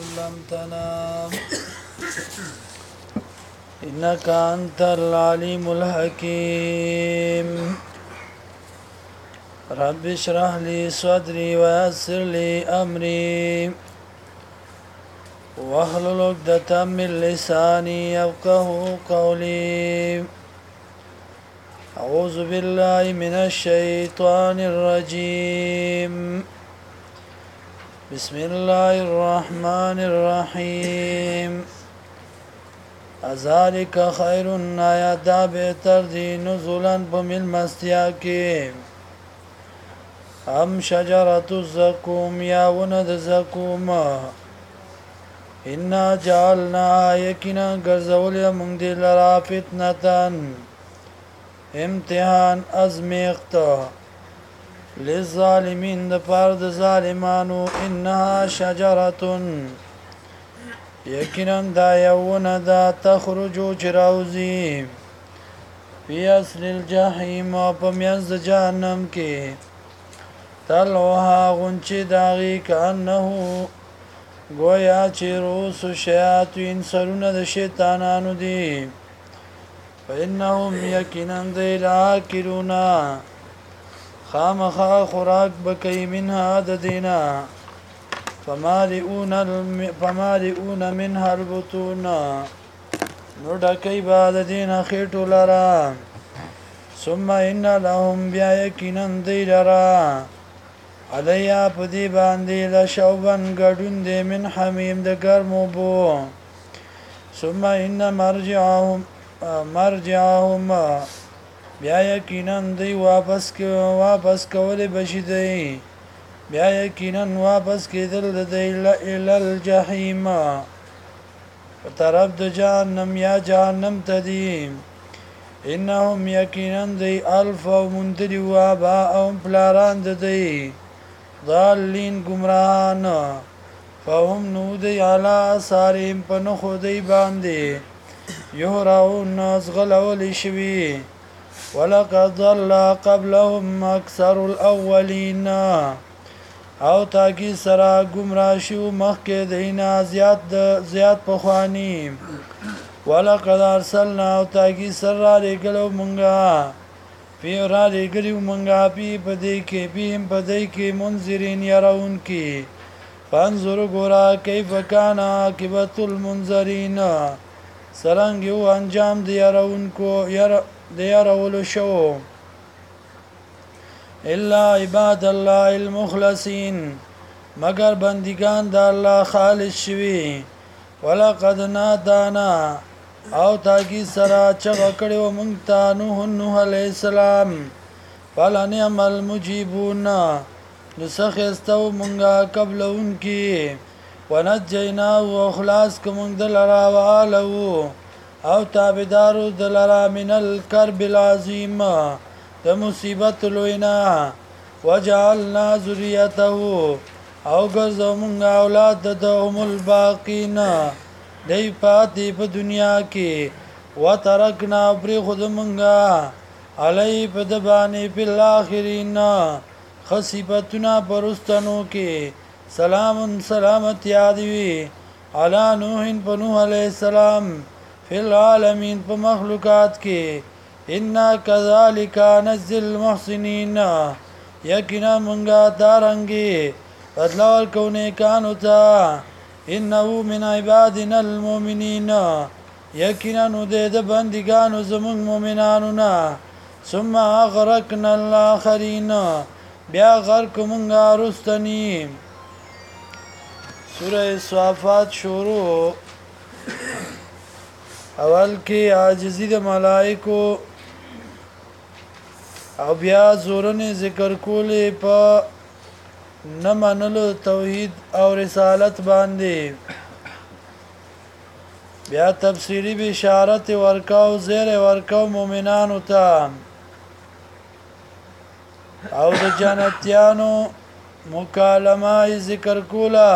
علمتنا إنك أنت العليم الحكيم رب اشرح لي صدري ويسر لي أمري واحلل عقدة من لساني يفقهوا قولي أعوذ بالله من الشيطان الرجيم بسم الله الرحمن الرحيم ذلك خير آیات دا بهتر دی نزولا بمل مستیاکی ام شجرة الزقوم یا وند زقوم انا جعلنا یکنا گرزول مونگ دی لرا فتنتن امتحان ازمیخت للظالمین د پار د ظالمانو انها شجرتن یقینا دا یوونه دا تخرجو چراوزی فی اصل الجحیم په میانز د جهنم کې تلوها غنچی داغی کانه گویا چې روس شیاطین سرونه د شیطانانو دی فإنهم یقینا دی لاکلونا خامخا خوراک بکی منها د دینا فمالئون منها البطون نو ډکی با د دینا خیټو لرا ثم ان لهم بیا یقینا دی لرا علیا پدی باندې لشوبن گډون دی من حمیم د ګرمو بو ثم ان مرجعهم بیا یقینا دی واپس کول بشي دی بیا یقینا واپس کېدل دی الى الجحیم طرف د جهنم یا جهنم تدیم انهم یقینا دی الف و مندلی و با او پلاران دی ضالین گمراهان فهم نو دی علا ساریم پنخو دی باندې یهراون ازغلول شوی ولقد ضل قبلهم اکثر الاولین او تاکی سرا گمراه شو مخکې دینا زیات پخوانی ولقد ارسلنا او تاکی سر را لګلو مونږه پیورا لګلیو مونږه پدې کې منذرین يرون کې فانظر ګورا کیف کان عاقبت المنذرین سرنګ یو انجام دی يرون کو دیارولو شو الا عباد الله المخلصین مگر بندگان د الله خالص شوی ولقد نادانا او تاکی سرا چغه کړو مونږ ته نوح علیہ السلام فلنعم المجيبون نسخستو مونږه قبل انکی ونجینا و اخلاص کوم دلرا والو او تابدارو دلرا من الكرب العظیم د مصیبت لوینا وجعلنا ذریته او ګرځو مونږه اولاد دهم الباقین دی پاتې په دنیا کې وترکنا پر خود مونږه علی په دبانې په الاخرین خصیبتنا پرستانو کې سلامت یادوي علی نوح په نوح علیہ السلام فی العالمین په مخلوقات کې ان کذالک نجزی المحسنین یقینا مونږه دارنګي بدلول کونه کانو تا انه من عبادنا المؤمنین یقینا د بندګانو زمون مؤمنانو نه ثم اغرقنا الاخرین بیا غرق مونږه رستنی سوره صافات شروع اول کې عاجزی د ملائکو او بیا زورن ذکر کولې په نه منلو توحید او رسالت باندې بیا تفسیری بشارت ورکاو زیر ورکاو مومنانو ته او د جنتیانو مکالمه ذکر کولا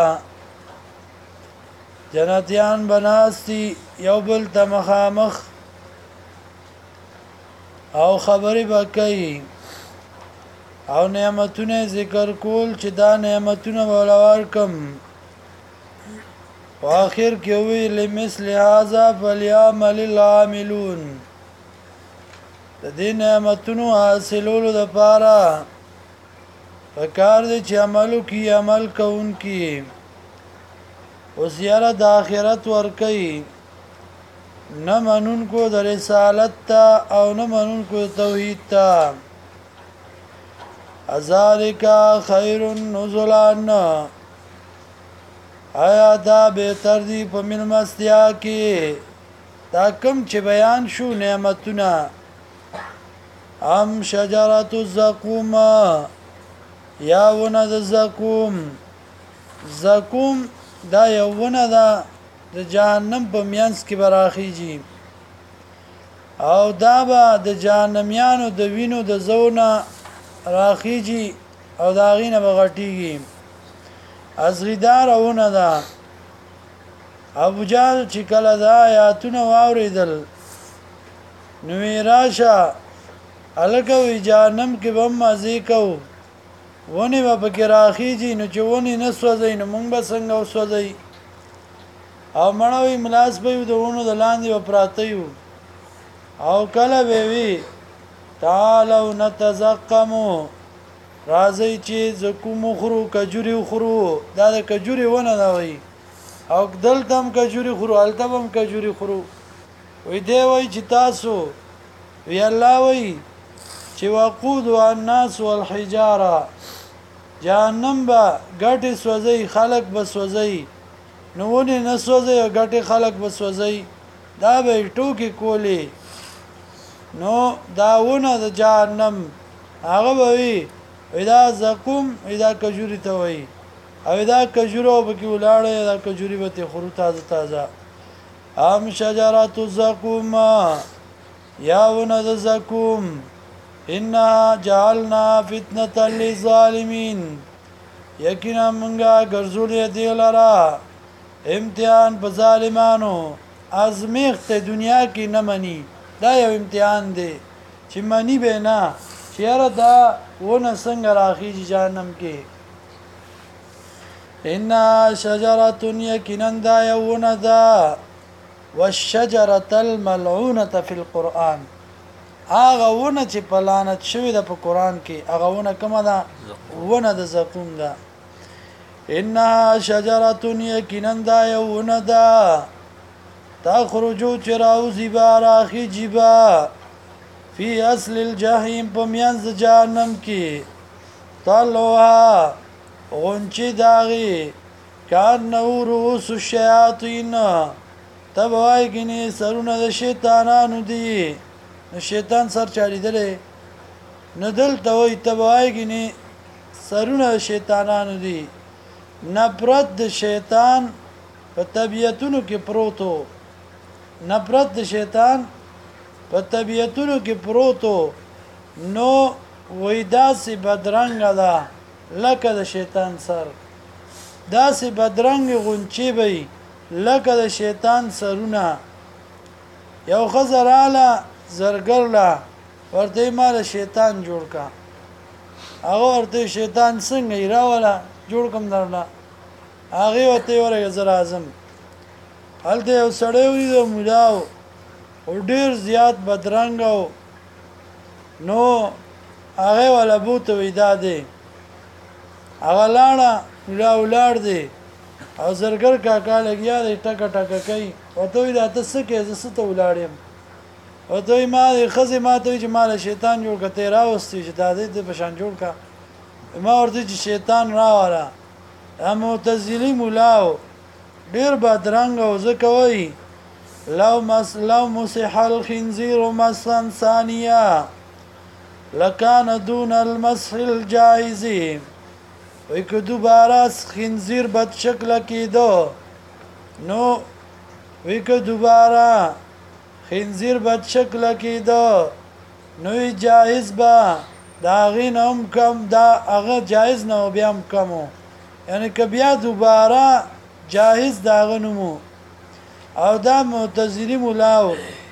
جنتیان بناستی یو بل ته مخامخ او خبرې وکړي او نعمتونه ذکر کول چې دا نعمتونه ولور کم په آخر کې وی لمثل هذا فليعمل العاملون د دې نعمتونو حاصلولو لپاره پکار دی چې عمل کوونکي اوس یاره د آخرت ورکوي نه منونکو د رسالت ته او نه منونکو د توحید ته ذالک خیر نزلا آیا دا بهتر دی په ملمستیا کې دا کم چې بیان شو نعمتونه ام شجرة الزقوم یا ونه د زقوم دا یو ونه ده د جهنم په میانس کې براخیږي او دا به د جهنميانو د وینو د زونه راخیږي او دا غینه بغټیږي ازغیدار ونه ده ابو جهل چې کله دا آیاتونه واوریدل نو راشه الکه وی جهنم کې به مزه کو ونی به پکې راخیږي نو چې ونی نه سوځي نو مونږ به څنګه وسوځي او مړوي ملاس به د ونو د لاندې و پراته یو او کله به وی تعالو نتزقمو راځي چې زکوم خورو کجوري خورو دا د کجوري ونه دا وي او دلتم کجوري خورو التبم کجوري خورو وی دی وی چې تاسو وی الله وی چې وقود الناس والحجاره جهنم با ګټي سوځي خلق به سوځي نو ونی نه سوځي ګټي خلق به سوځي دا به ټوکی کولی نو داونه د جهنم هغه به وي دا زقوم دا کجوري ته وي او دا کجورو به کې ولاړې دا کجوري به ته خورو تازه ام شجرة الزقوم یا ونه د زقوم ان جعلنا فتنه للظالمین یقینا منګه ګرځولې دی لرا امتحان په ظالمانو ازمیخت دنیا کې نه مني دا یو امتحان دی چې منی به نه چیرې دا ونه څنګه راخیږي جهنم کې ان شجره یقینا دا یونه دا والشجره الملعونه فی القرآن هغه ونه چې پلانت شوی د په قران کې هغه ونه کومه ده ونه د زقوم ده ان شجره یقینا دا یونه ده تخرجو چراوزی باراخی جبا فی اصل الجحیم پمینز جهنم کی طلوها غنچی داغی کان نو رؤوس الشیاطین تبوائی کنی سرون د شیطانانو دی شیطان سر چالی دلی ندل توی تبوائی کنی سرون د شیطانانو دی نپرد د شیطان په طبیعتونو کې پروتو نفرت د شیطان په طبیعتونو کې پروتو نو وای داسې بدرنګ ده لکه د شیطان سر داسې بدرنګ غونچې وي لکه د شیطان سرونه یو خزراله زرګرله ورته مال شیطان جوړ کا هغه ورته شیطان څنګه راولا جوړ کوم درنه هغه وته ورګه زر اعظم هلته یو سړی ویدو ملاو او ډیر زیات بدرنګ نو هغه ولا بوت ویدا دی هغه لاړه ملاو لاړ دی او زرګر کاکا لګیا دی ټکا ټکا کوي وته وی دا تاسو کې زه ته ولاړم وته ما خزه ما ته چې مال شیطان جوړ کته راوستي چې دا دې په شان جوړ کا ما ورته چې شیطان راواله معتزلی مولاو ډیر بدرنګ او زکوي لو مسح الخنزير مسا ثانيا لكان دون المسح الجائز وای که دوباره خنزیر بد شکل کېدو نو وای که دوباره خنزیر بد شکل کېدو نو جایز به دا غین هم کم دا هغه جایز نه بیا هم کمو یعنی که بیا دوباره جایز دا غنمو او دا معتزلی مولاو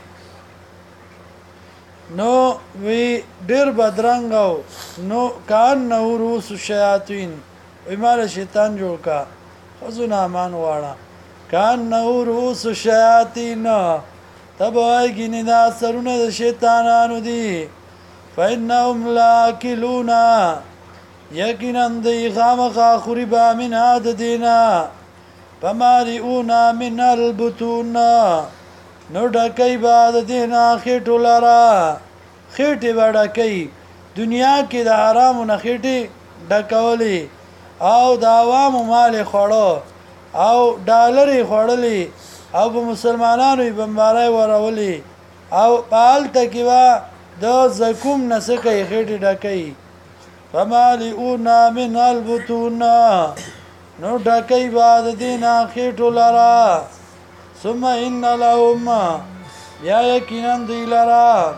نو وی ډیر بدرنګ نو کان نو روس الشیاطین وی مال شیطان جوړ کا خزونه امان واړه کانه رؤوس الشیاطین تب وای گینی دا سرونه د شیطانانو دي فإنهم لاکلون یقینا دی خامخا خوری با من هاد دینا فمالئون من البطون نو ډکې بعد دینا خېټو لرا خېټې به ډکې دنیا کې د حرامو نه خېټې ډکولې او د عوامو مال خوړو او ډالرې خوړلې او په مسلمانانو بمبارای ورولې او پالته کې وا د زکوم نسکې خېټې ډکې فمالئون من البطون نو ډکې بعد دینا خېټو لرا ثم ان لهم یا یقینا دی لرا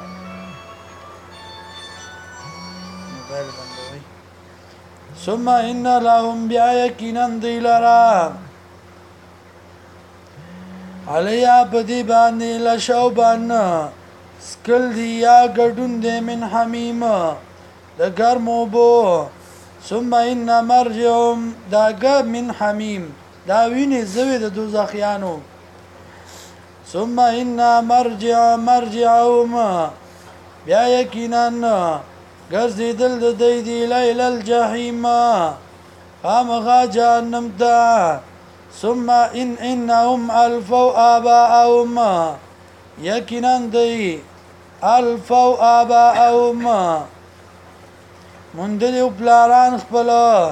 ثم ان لهم بیا یقینا دی لرا علیا بدی باندې لشوبان سکل دی یا ګډون دی من حمیم د ګرمو بو ثم ان مرجعهم دا ګ من حمیم دا ویني زوی د دوزخیانو ثم ان مرجعهم بیا یقینا ګرځیدل د دی دی لیل الجحیم خامخا جهنم ته ثم انهم الفوا آباءهم یقینا دی الفوا آباءهم مندلیو پلاران خپل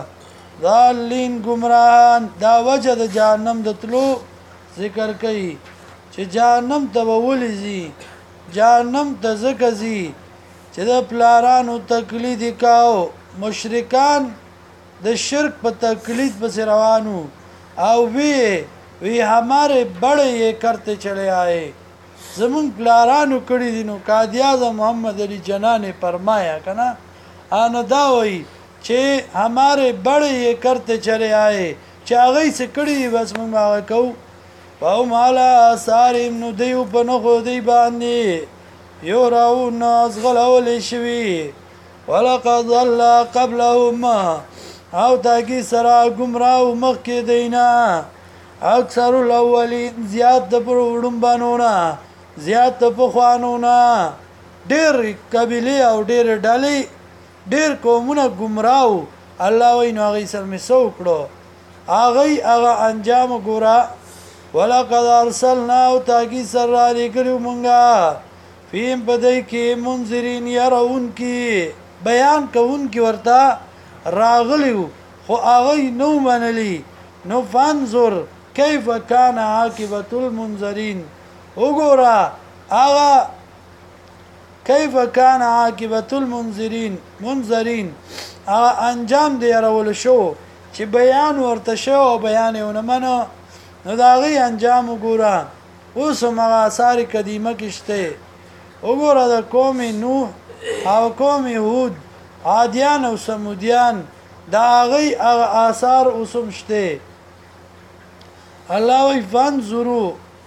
ضالین گمراهان دا وجه د جهنم د تلو ذکر کوي چې جهنم ته ولزي جهنم ته زکزي چې د پلارانو تقلید کاو مشرکان د شرک په تقلید پس روانو او وی ہمارے بڑے یہ کرتے چلے آئے زمون پلارانو کړي دي نو قائد اعظم محمد علی جناح نے فرمایا کنا ان دا وی چې ہمارے بڑے یہ کرتے چلے آئے چې هغه څه کړي بس موږ هغه کو او مالا سارم نو دیو په نخو دی باندې یو راو ناز غلول شوی ولقد ضل قبلهم او تاکی سرا گمراو مخی دینا اکثر الاولین زیاد د پر وډم بانونا زیاد د پخوانونا ډیر قبیله او ډیر ډلې ډیر قومونه گمراو الله وینو هغه سر می سو کړو هغه انجام ګورا ولقد ارسلنا او تاکی سرا لګلو مونږه فیم بدای کې منذرین يرون کی بیان کوون کی ورته راغلیو خو هغه نو منلی نو فانظر کیف کان عاقبت المنذرین وګورا هغه کیف کان عاقبت المنذرین هغه انجام دی راول شو چې بیان ورته شو بیان یې ونمنو نو دا غي انجام وګورا اوس هغه آثار قدیمه کېشته وګورا د قوم نوح او قوم هود عادیان او سمودیان دا غي آثار اوسم شته الله وی فانظروا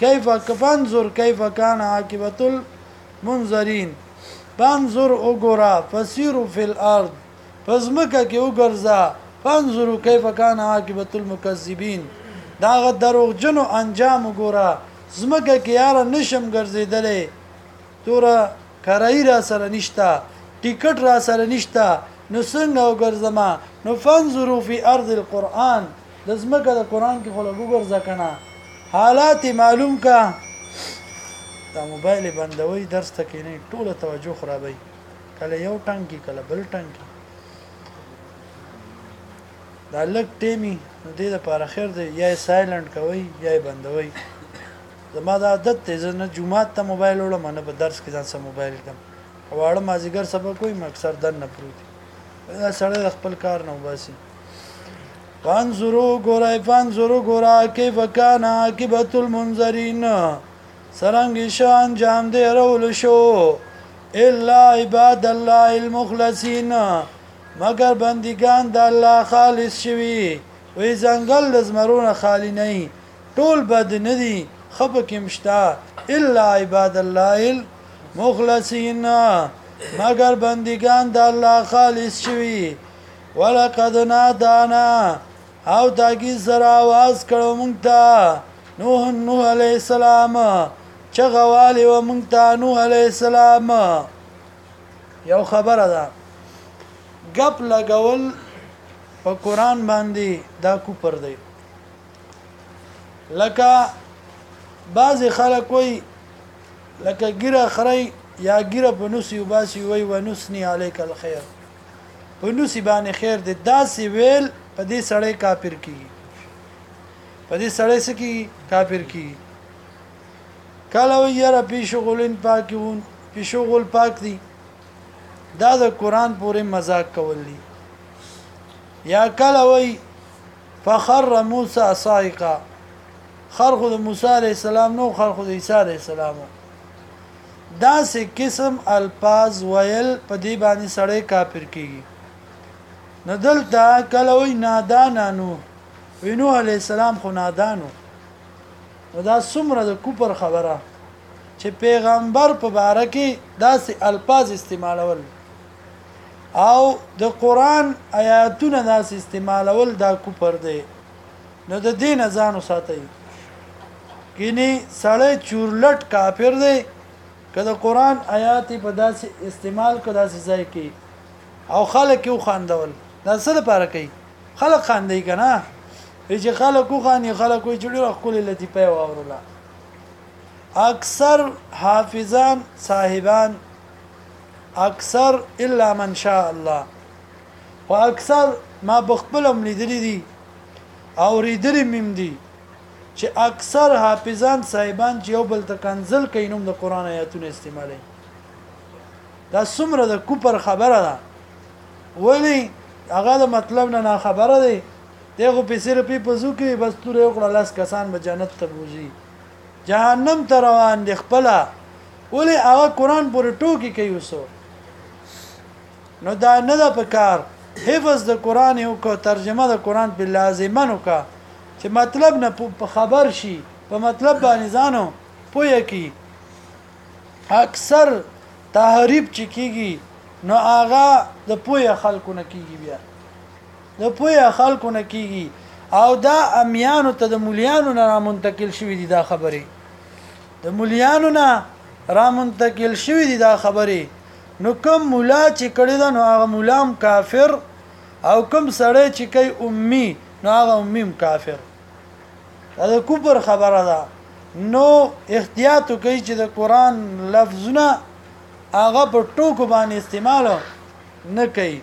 کیف کان عاقبت المنذرین فانظر وګورا فسیروا فی الارض فزمکه کې وګرځا فانظروا کیف کان عاقبت المکذبین دا غ دروغجنو انجام وګورا زمکه کې یار نشم ګرځیدلې تور کرای را سره نشتا ټیکټ را سره نشتا نو څنګه وګرځما نو فانظروا فی ارض القرآن لازمکه د قرآن کې خلک وګرځا کنه حالات معلوم کا دا موبایل بندوي درس ته کې نه ټوله توجه خرابوي کله یو ټنګي کله بل ټنګي دا لک ټیمی نو دې لپاره خیر دی یا سایلنت کوي یا بندوي زما دا عادت ته زنه جمعه ته موبایل وړم نه په درس کې ځان سره موبایل کم واړه مازیګر سبق کوئی مکسر دن نه پروتي دا سره خپل کار نه وباسي فانظروا ګورای کیف کان عاقبت المنذرین سرنګ شان جام دې رول شو الا عباد الله المخلصین مگر بندگان د الله خالص شوی وې زنګل د زمرونه خالی نه ټول بد نه دي خپکه مشتا الا عباد الله المخلصین مگر بندگان د الله خالص شوی ولقد نادانا او داګي سره आवाज کړو مونږ ته نوح علیہ السلام چغوالی و منگتا نوح علیہ السلام. یو خبره ده گپ لګول په قرآن باندې دا کوپر دی. لکه بعضې خلک وی لکه ګیره خری یا ګیره په نوسي وباسي وی ونسني علیک الخیر، په نوسي باندې خیر دی. داسې ویل په دې سړی کافر کیږي، په دې سړی څه کیږي؟ کافر کیږي. کله وی یاره پی شغلین پاکون، پی شغل پاک دی، دا د قرآن پورې مذاق کول دی. یا کله وی فخر موسی صاعقا، خر خو د موسی علیہ السلام نو، خر خو د عیسی علیہ السلام. دا سه قسم الفاظ ویل په دې باندې سړی کافر کیږي. نو دلته کله وی نادانانو، نوح علیہ السلام خو نادانو. نو دا څومره د کوپر خبره چې پیغمبر په باره کې داسې الفاظ استعمالول او د قرآن آیاتونه داسې استعمالول، دا کوپر دی. نو د دین ځان وساتئ. کینی سړی چورلټ کافر دی که د قرآن آیات په داسې استعمال کو داسې ځای کې او خلک یو خاندول. دا څه لپاره کوي؟ خلک خاندي که نه؟ چې خلک وخاندي خلک وایي چې ډېره ښکلې لطیفه یې واورله. اکثر حافظان صاحبان، اکثر الا من شاء الله، و اکثر ما بخپلم لیدلی دي او ریدلی میم دي چې اکثر حافظان صاحبان چې یو بل ته کنزل کوي نوم د قرآن آیاتونه استعمالوي. دا څومره د کوپر خبره ده. ولی هغه د مطلب نه خبره دی. دغه پیسې رپی پزو کې بس تور یو کړه لاس کسان به جنت ته بوزي، جهنم ته روان دي خپله. ولی هغه قرآن پورې ټوکې کوي اوسو. نو دا نه ده په کار. حفظ د قرآن یو کو، ترجمه د قرآن په لازمن وکړه چې مطلب نه په خبر شي، په مطلب باندې ځانو پوهه کی. اکثر تحریف چې کیږي نو هغه د پوهه خلکو نه کیږي، بیا د پوهه خلکو نه کیږي. او دا امیانو ته د مولیانو نه را منتقل شوي دي دا خبرې، د مولیانو نه را منتقل شوي دي دا خبرې. نو کوم مولا چې کړی ده نو هغه مولام کافر، او کوم سړی چې کوي امی نو هغه امیم کافر. دا د کوپر خبره ده. نو احتیاط کوي چې د قرآن لفظونه هغه په ټوکو باندې استعمال نه کوي.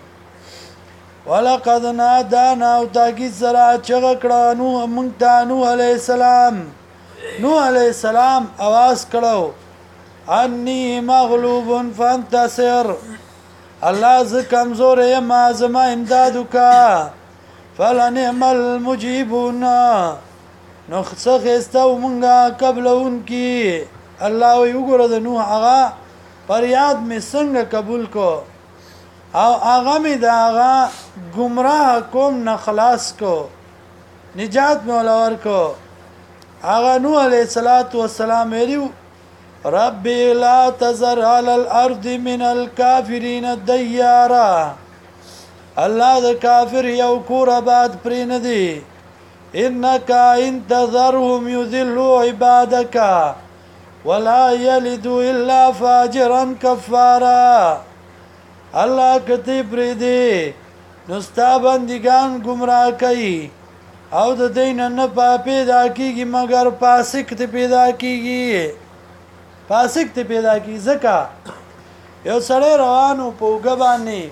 ولقد نادانا، او تاکید سره چغه کړه نوح موږ ته نوح علیہ السلام. نوح علیہ السلام आवाज کړو انی مغلوب فانتصر، الله ز کمزور یم زما امداد وکا. فلنعم المجيبون، نو څخه استو مونږه قبلون کی. الله وی وګوره د نوح هغه فریاد می څنګه قبول کو او هغه می دا هغه گمراه قوم نه خلاص کو، نجات می ولور کو. هغه نوح علیہ السلام ویلو ربي لا تذر على الارض من الكافرين ديارا، الله د کافر یو کور آباد پرې نه دی. انك ان تذرهم يذلوا عبادك ولا يلدوا الا فاجرا كفارا. الله کتی پرې دی نو ستا بندگان گمراه کوي او د دین نه پیدا کیږي مگر فاسق ته پیدا کیږي، فاسق ته پیدا کی. ځکه یو سړی روانو په اوږه باندې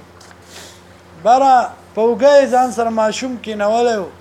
بره په اوږه ځان سره ماشوم کېنولی و.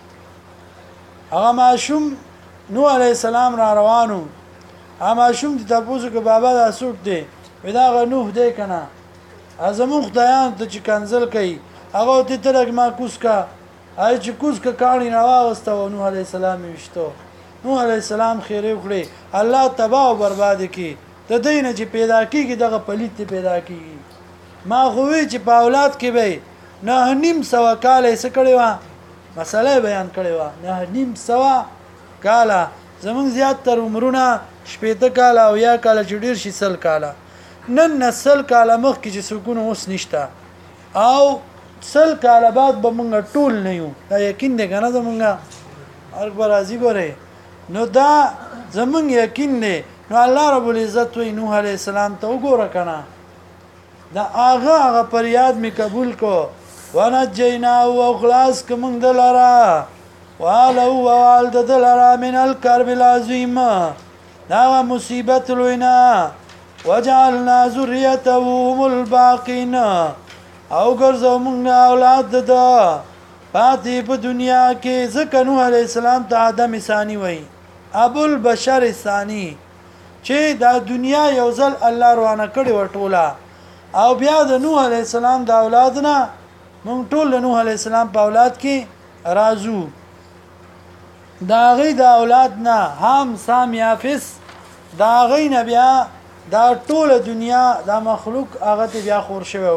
هغه ماشوم نوح علیہ السلام را روانو. هغه ماشوم دې تپوس وکړه بابا دا څوک دی؟ وایي دا هغه نوح دی که نه، زمونږ خدایانو ته چې کنځل کوي هغه ورته ته لږ ما کوز که. هغه چې کوز که کاڼي راواغسته و نوح علیہ السلام یې ویشتو. نوح علیہ السلام خیرې وکړې، الله تباه او برباد کړي. د دوی نه چې پیدا کېږي دغه پلید ته پیدا کېږي. ما خو وی چې په اولاد کې به 9.5 کاله څه کړې وه، مسله بیان کړې وه. 9.5 کاله زمونږ زیاتتر عمرونه 80 کاله او یا کاله چې ډېر شي 100 کاله. نن 100 کاله مخکې چې څوکونه اوس نشته او 100 کاله بعد به مونږ ټول نه یو. دا یقین دی که نه زمونږ مرګ به راځي. ګورئ نو دا زمون یقین دی نو الله رب العزت وی نوح علیہ السلام ته وګوره کنه دا هغه پریاد می قبول کو ونجینا او خلاص کوم دلرا والو والد دلرا من الكرب العظیم دا مصیبت لوینا وجعلنا ذریته هم الباقین او ګرځو موږ اولاد ده پاتې په دنیا کې ځکه نوح علیہ السلام ته آدم ثانی وای ابو البشر ثانی چې دا دنیا یو ځل الله روانه کړي وټوله او بیا د نوح علیہ السلام د اولاد نه مونږ ټول نوح علیہ السلام په اولاد کې رازو دا غي د اولاد نه هم سام یافس دا غي نه بیا دا ټول دنیا دا مخلوق هغه ته بیا خور شوی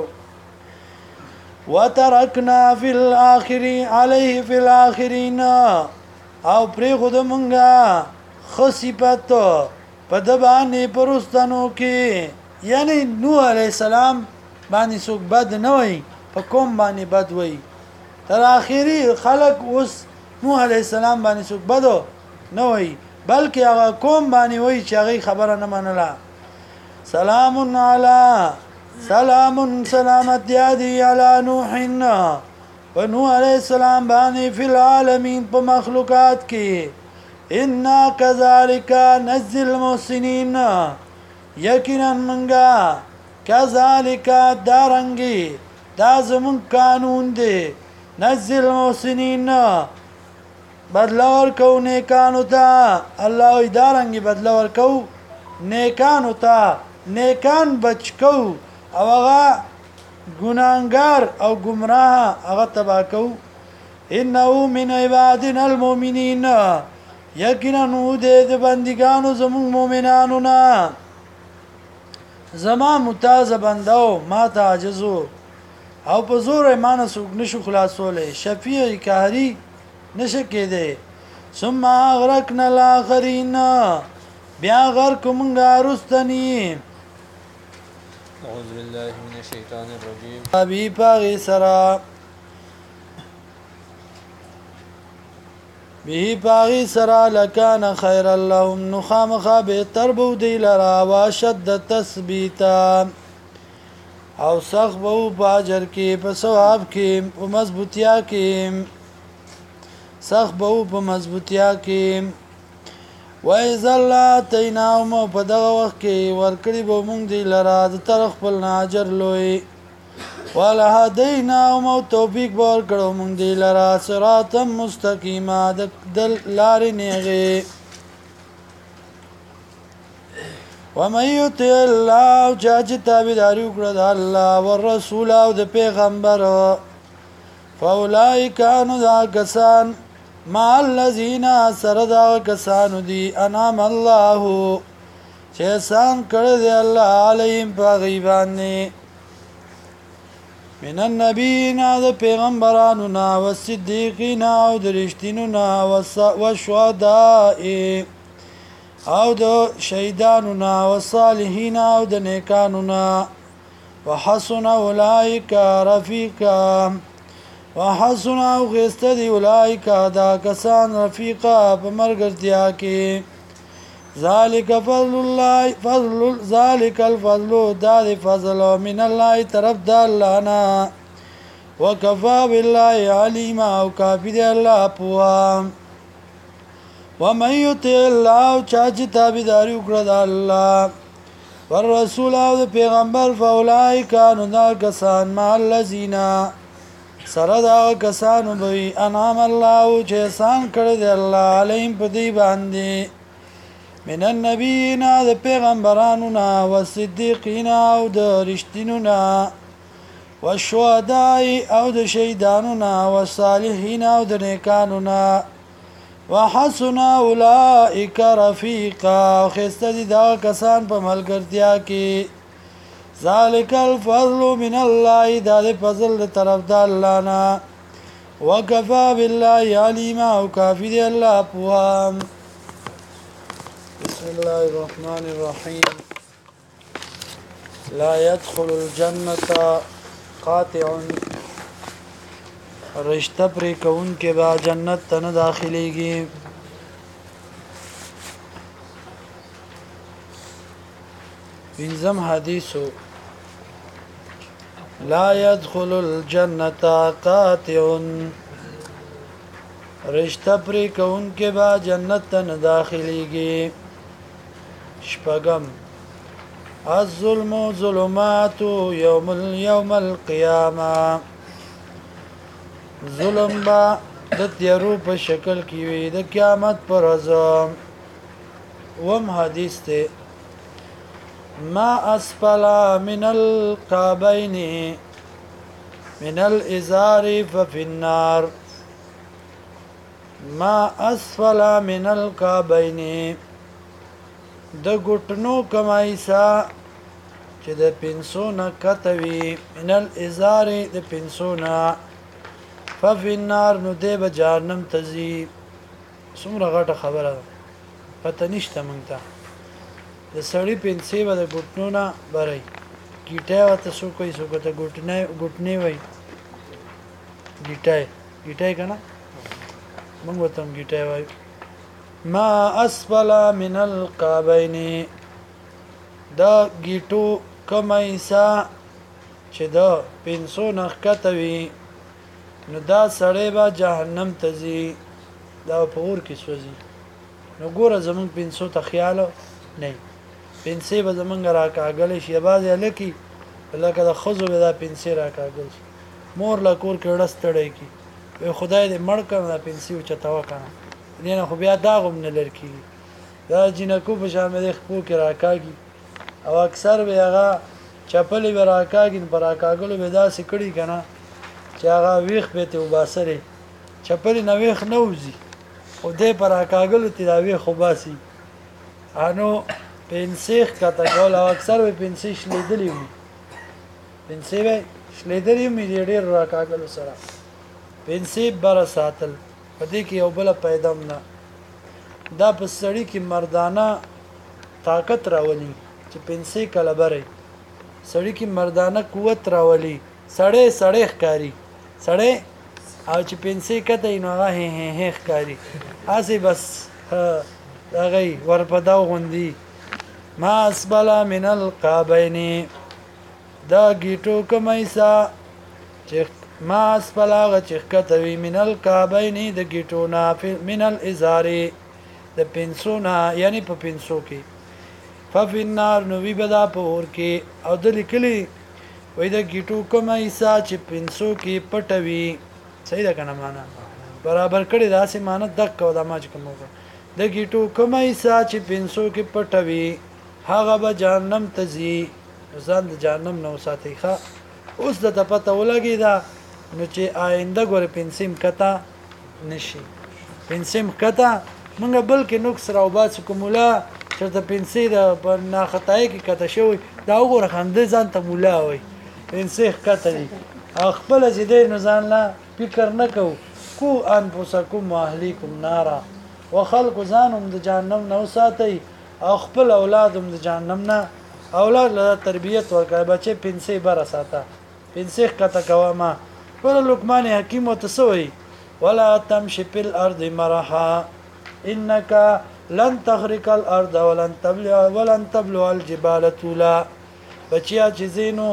وترکنا فی الاخرین علیه فی الاخرین او پری خود مونږه خصیبت په د باندې پرستانو کې یعنی نوح علیہ السلام باندې څوک بد نه وای په کوم باندې بد وای تر اخیری خلق اوس نوح علیہ السلام باندې څوک بد نه وای بلکې هغه کوم باندې وای چې هغه خبره نه منله سلام علی سلامت یادی علی نوح و نوح علیہ السلام باندې فی العالمین په مخلوقات کې انا کذالک نجزی المحسنین یقینا منگا کذالک دارنگی دا زمون قانون دی نجزی المحسنین بدلور کو نیکانو تا اللہ دارنگی بدلور کو نیکانو تا نیکان بچ کو او اغا گناهگار او گمراه اغا تبا کو انہو من عبادنا المؤمنین یقینا نو دې د بندګانو زمون مؤمنانو نه زما متاز بندو ما ته عجزو او په زور ایمان سوق نشو خلاصولې شفیع قهری نشه کېده ثم اغرقنا الاخرین بیا غرق مونږه رستنی اعوذ بالله من الشیطان الرجیم ابي پاغي سرا به پاغي سرا لکان خیر اللهم نخامخا بهتر بو دی لرا واشد تثبیتا او سخ بو باجر کې په ثواب کې او مضبوطیا کې سخ بو په مضبوطیا کې وایذا الله تیناهم په دغه وخت کې ورکړي بو مونږ دی لرا د طرف خپل ناجر لوی ولا هديناهم توفيق بور کړو مونږ دی لرا صراط مستقيم د لارې نیغه ومن يطع الله جاج تابعداري وکړه د الله او رسول او د پیغمبر فاولئک انو ذا کسان مع الذين سردا کسانو دي انعم الله چې احسان کړی دی الله علیهم په غیبانه من النبیین د پیغمبرانو نا و صدیقین او د رښتینو نا و شهداء او د شهیدانو نا و صالحین او د نیکانو نا وحسن اولئک رفیقا وحسن او غستدی اولئک دا کسان رفیقا په مرګرتیا کې ذالک فضل الله ذالک الفضل داد فضل من الله طرف د الله نه وکفى بالله عليما او کافی دی الله پوا ومن يطع الله چاچ تابعداري وکړه د الله والرسول او پیغمبر فاولئک انو دا کسان مع الذين سره دا کسان به انعام الله چې احسان کړی دی الله علیهم په دی باندې من النبیین د پیغمبرانو نا و صدیقین او د رښتینو نا و شهداء او د شهیدانو نا و صالحین او د نیکانو نا و حسن اولئک رفیقا او خسته دي دا کسان په ملګرتیا کې ذالک الفضل من الله دا د فضل طرف د الله نا وکفى بالله علیما او کافی دی الله پوها بسم الله الرحمن الرحيم لا يدخل الجنة قاطع رشتہ پری کون کے با جنت تن داخلے گی بنزم حدیثو لا يدخل الجنة قاطع رشتہ پری کون کے با جنت تن داخلی گی شپگم الظلم ظلمات یوم القیامة ظلم با د تیرو په شکل کې وي د قیامت پر ورځ وم حدیث ته ما اسفل من القابین من الازار ففي النار ما اسفل من القابین د ګټنو کمایسا چې د پنسو نه کتوي من الازار د پنسو نه ففي النار نو دی به جهنم ته ځي څومره غټه خبره ده پته نشته موږ ته د سړي پنسې به د ګوتنو نه برئ ګیټی ورته څوک وایي څوک ورته ګوتنې وایي ګیټی که نه موږ ورته هم ګیټی وایو ما اسفل من القابین دا ګیټو کومه حصه چې د پنسو نه ښکته وي نو دا سړی به جهنم ته ځي دا په اور کې سوځي نو ګوره زمونږ پنسو ته خیال نه پنسې به زمونږ راکاږلی شي بعضې هلکي لکه د ښځو به دا پنسې راکاږل شي مور له کور کې ړه ستړی کړي وایي خدای دې مړ کړه دا پنسې اوچتوه که نه دې نه خو بیا داغ هم نه لر کېږي دا جینکو په شان به دې خپو کې راکاږي او اکثر به هغه چپلې به راکاږي په راکاږلو به داسې کړي که نه چې هغه ویښ به ته وباسلی چپلې نه ویښ نه وځي خو دی په راکاږلو ته دا ویښ وباسي نو پنسې ښکته کول او اکثر به پنسې شلېدلې وي پنسې به شلېدلې وي د ډېرو راکاږلو سره پنسې بره ساتل په دې کې یو بله پیدا هم نه دا په سړي کې مردانه طاقت راولي چې پنسې کله بری سړي کې مردانه قوت راولي سړی ښکاري سړی او چې پنسې کته وي نو هغه هې ښکاري هسې بس هغه ورپداو غوندي ما اسبل من القابین دا ګیټو کومه حصه چې ما اسفل هغه چې ښکته وي من القابین د ګیټو نه من الازار د پنسو نه یعنی په پنسو کې ففي النار نو وي به دا په اور کې او د لیکلي وای د ګیټو کومه حصه چې پنسو کې پټه وي صحیح ده که نه معنا برابر کړې داسې معنا دق او دا ما چې کوم وکړه د ګیټو کومه حصه چې پنسو کې پټه وي هغه به جهنم ته ځي ځان د جهنم نه وساتئ ښه اوس د ته پته ولګېده نو چې آینده ګوره پنسې مکته نشي پنسې مکته مونږ بلکې نقص راوباسو که ملا چېرته پنسې د په ناخطایۍ کې کته شوی دا وګوره خنده ځان ته ملا وایي پنسې ښکته دي او خپله چې دی نو ځان له فکر نه کوو کو انفسکم واهلیکم ناره وخلکو ځان هم د جهنم نه وساتئ او خپل اولاد هم د جهنم نه اولاد له تربیت ورکړئ بچې پنسې بره ساته پنسې ښکته کوه ما ګوره لقمان حکیم ورته څه وایي ولا تمشي فی الارض مرحا انک لن تخرق الارض ولن تبلغ الجبال طولا بچیا چې ځې نو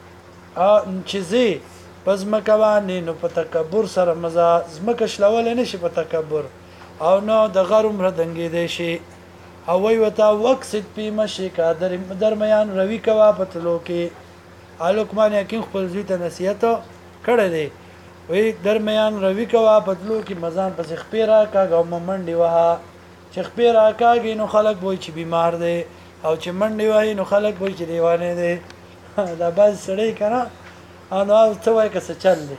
چې ځې په ځمکه باندې نو په تکبر سره مزه ځمکه شلولی نه شي په تکبر او نو د غر عمره دنګېدی شي او وی ورته وقصد فی مشیک درمیان روي کوه په تلو کې لقمان حکیم خپل زوی ته نصیحت کړی دی وی درمیان روي کوه په تلو کې مزان پسې خپې راکاږه او منډې وهه چې خپې راکاږي نو خلک به وایي چې بیمار دی او چې منډې وهي نو خلک به وایي چې دیوانې دی دا بعضې سړی که نه نو څه وایي که څه چل دی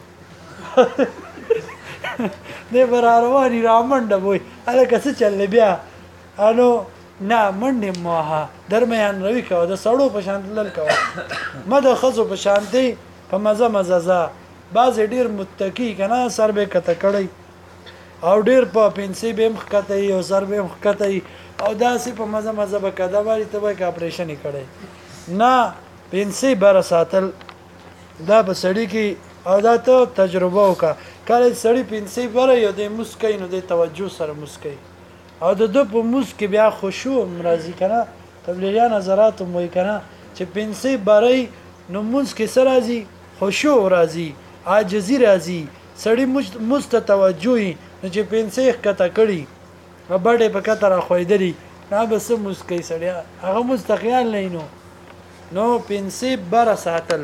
دی به را رواني را منډه به وایي هلکه څه چل دی بیا نو نه منډې مه وهه درمیان روي کوه د سړو په شان تلل کوه مه د ښځو په شانتۍ په مزه مزه ځه بعضې ډېر متقي که نه سر به یې کته کړی او ډېر په پنسې به هم ښکته وي او سر به هم ښکته وي او داسې په مزه مزه به کده واري ته به یې که اپریشن یې کړی نه پنسې بره ساتل دا په سړي کې او دا ته تجربه وکړه کله چې سړي پنسې بره یو دی موس کوي نو دی توجه سره موس کوي او د ده په موس کې بیا خشوع هم راځي که نه تبلیغیان حضرات هم وایي که نه چې پنسې بری نو مونږ کې سره راځي خشوع راځي عاجزي راځي سړی مستتوجهي نو چې پنسې کته کړي غبړې په کته را خویدلی نه بس مسکی سړی هغه مستقیان لینو نو پنسې بر ساتل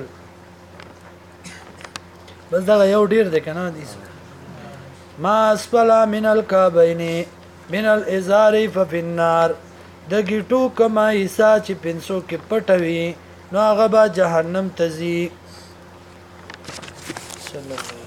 بس دا یو ډیر دی کنه دي ما اسفل من الكعبين من الازار ففي النار د گیټو کما حصہ چې پنسو کې پټوي نو هغه به جهنم تزي صلی الله